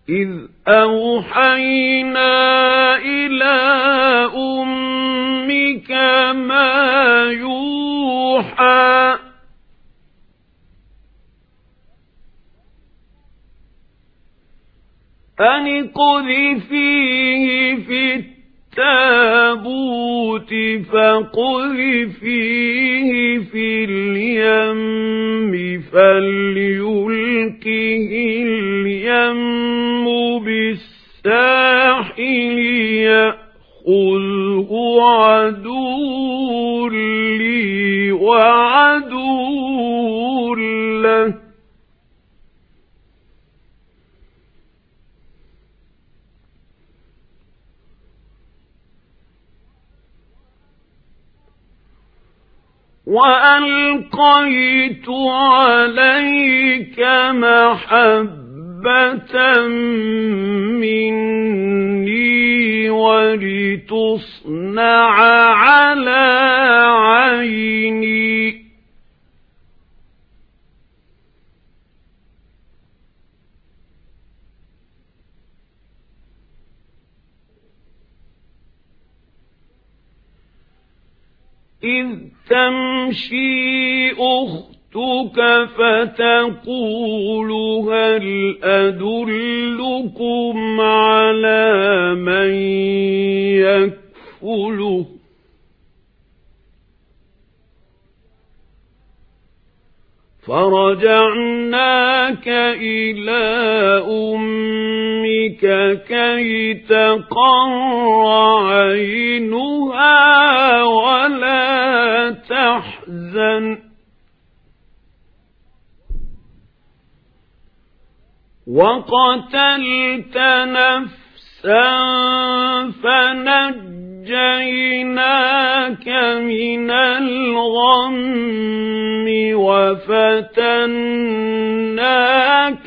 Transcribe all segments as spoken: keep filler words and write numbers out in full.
إذ أوحينا إلى أمك ما يوحى أن اقذفيه في التابوت فاقذفيه في اليم فليلقه اليم بالساحل يأخذه عدو لي وعدو له وألقيت عليك محبة مني ولتصنع على عيني إذ تمشي أختك فتقول هل أدلكم على من يكفله فرجعناك إلى أمك كي تقر عينها ولا تحزن وقتلت نفسا فنجيناك من الغم وفتناك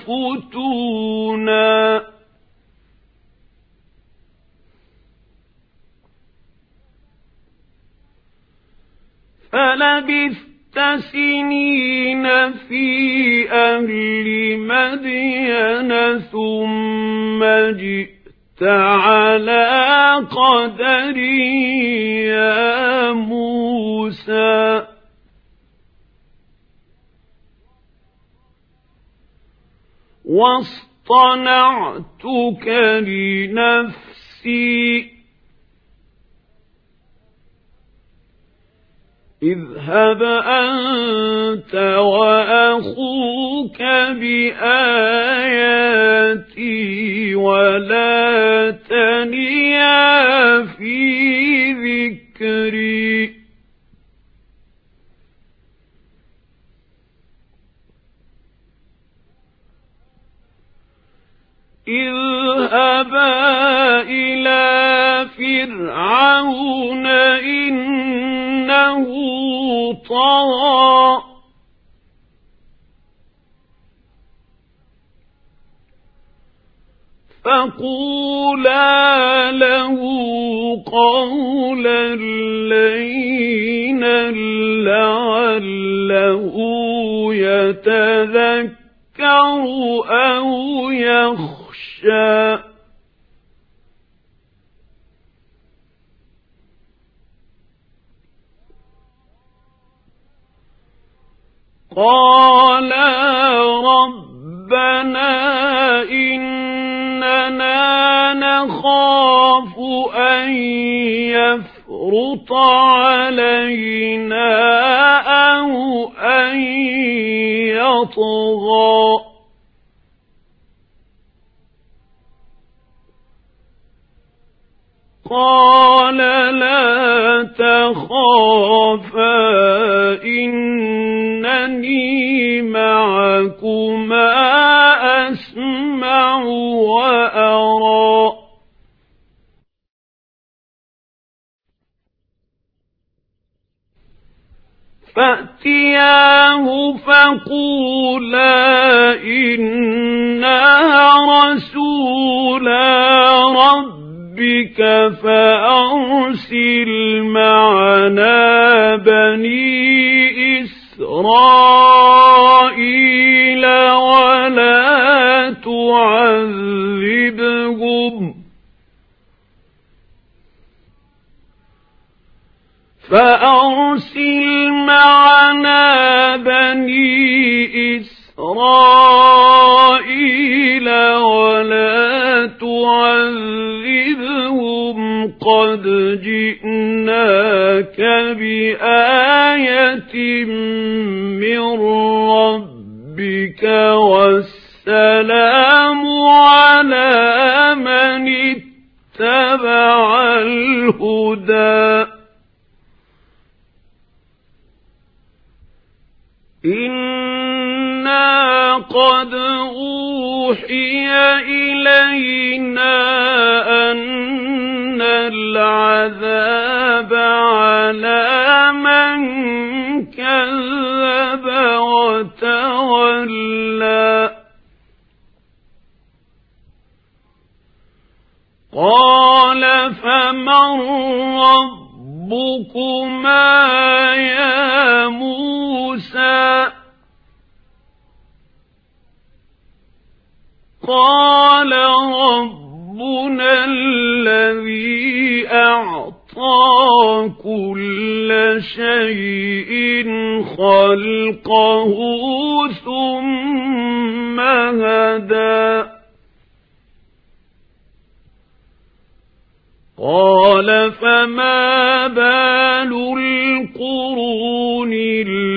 فتونا فلبثت سنين في أهل مدين ثم جئت على قدري يا موسى واصطنعتك لنفسي اذهب أنت وأخوك بآياتي ولا تنيا في ذكري اذهبا إلى فرعون إنه طغى فقولا له قولا لينا لعله يتذكر أو يخشى قالا ربنا إننا نخاف أن يفرط علينا أو أن يطغى قال لا تخافا إنني معكما أسمع وأرى فأتياه فقولا إنا رسولا ربك فأرسل معنا بني إسرائيل ولا تطع تعذبهم فأرسل معنا بني إسرائيل ولا تعذبهم قد جئناك بآية من ربك والسلام على من اتبع الهدى إنا قد أوحي إلينا أن العذاب على من كذب وتولى قال فمن ربكما يا موسى قال ربنا الذي أعطى كل شيء خلقه ثم هدى قال فما بال القرون